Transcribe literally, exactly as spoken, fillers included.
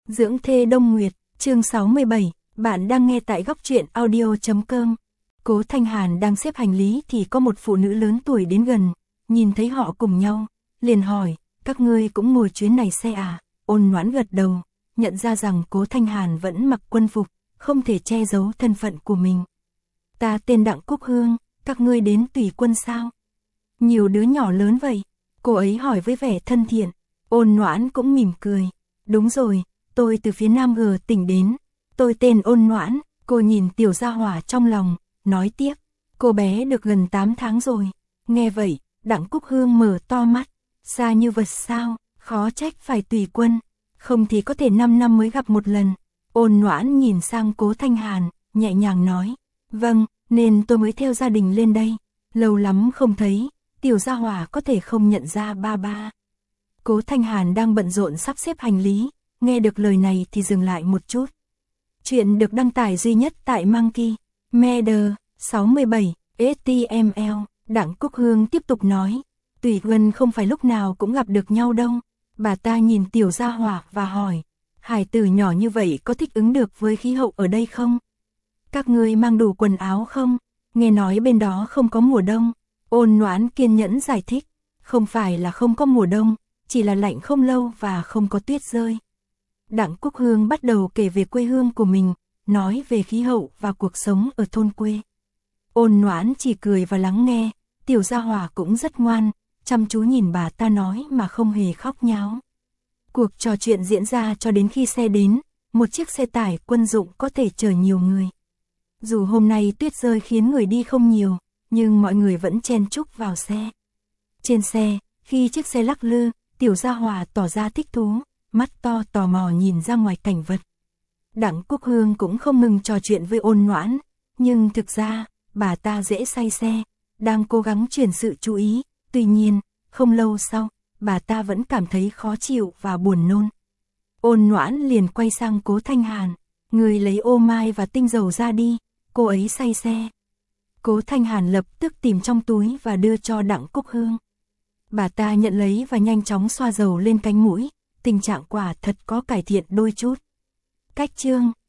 Dưỡng thê Đông Nguyệt, chương sáu mươi bảy, bạn đang nghe tại góc truyện audio chấm com. Cố Thanh Hàn đang xếp hành lý thì có một phụ nữ lớn tuổi đến gần, nhìn thấy họ cùng nhau, liền hỏi, các ngươi cũng ngồi chuyến này xe à? Ôn Noãn gật đầu, nhận ra rằng Cố Thanh Hàn vẫn mặc quân phục, không thể che giấu thân phận của mình. Ta tên Đặng Cúc Hương, các ngươi đến tùy quân sao? Nhiều đứa nhỏ lớn vậy? Cô ấy hỏi với vẻ thân thiện. Ôn Noãn cũng mỉm cười. Đúng rồi, tôi từ phía Nam G tỉnh đến. Tôi tên Ôn Noãn. Cô nhìn tiểu gia hỏa trong lòng, nói tiếp. Cô bé được gần tám tháng rồi. Nghe vậy, Đặng Cúc Hương mở to mắt. Xa như vật sao, khó trách phải tùy quân. Không thì có thể năm năm mới gặp một lần. Ôn Noãn nhìn sang Cố Thanh Hàn, nhẹ nhàng nói. Vâng, nên tôi mới theo gia đình lên đây. Lâu lắm không thấy, tiểu gia hỏa có thể không nhận ra ba ba. Cố Thanh Hàn đang bận rộn sắp xếp hành lý, nghe được lời này thì dừng lại một chút. Chuyện được đăng tải duy nhất tại Monkey Media sáu mươi bảy ếch ti em el. Đặng Cúc Hương tiếp tục nói, tùy quân không phải lúc nào cũng gặp được nhau đâu. Bà ta nhìn tiểu gia hỏa và hỏi, hải tử nhỏ như vậy có thích ứng được với khí hậu ở đây không? Các ngươi mang đủ quần áo không? Nghe nói bên đó không có mùa đông. Ôn Noãn kiên nhẫn giải thích, không phải là không có mùa đông, chỉ là lạnh không lâu và không có tuyết rơi. Đặng Cúc Hương bắt đầu kể về quê hương của mình, nói về khí hậu và cuộc sống ở thôn quê. Ôn Noãn chỉ cười và lắng nghe, tiểu gia hỏa cũng rất ngoan, chăm chú nhìn bà ta nói mà không hề khóc nháo. Cuộc trò chuyện diễn ra cho đến khi xe đến, một chiếc xe tải quân dụng có thể chở nhiều người. Dù hôm nay tuyết rơi khiến người đi không nhiều, nhưng mọi người vẫn chen chúc vào xe. Trên xe, khi chiếc xe lắc lư, tiểu gia hỏa tỏ ra thích thú, mắt to tò mò nhìn ra ngoài cảnh vật. Đặng Cúc Hương cũng không ngừng trò chuyện với Ôn Noãn, nhưng thực ra, bà ta dễ say xe, đang cố gắng chuyển sự chú ý, tuy nhiên, không lâu sau, bà ta vẫn cảm thấy khó chịu và buồn nôn. Ôn Noãn liền quay sang Cố Thanh Hàn, người lấy ô mai và tinh dầu ra đi, cô ấy say xe. Cố Thanh Hàn lập tức tìm trong túi và đưa cho Đặng Cúc Hương. Bà ta nhận lấy và nhanh chóng xoa dầu lên cánh mũi, tình trạng quả thật có cải thiện đôi chút. Cách chương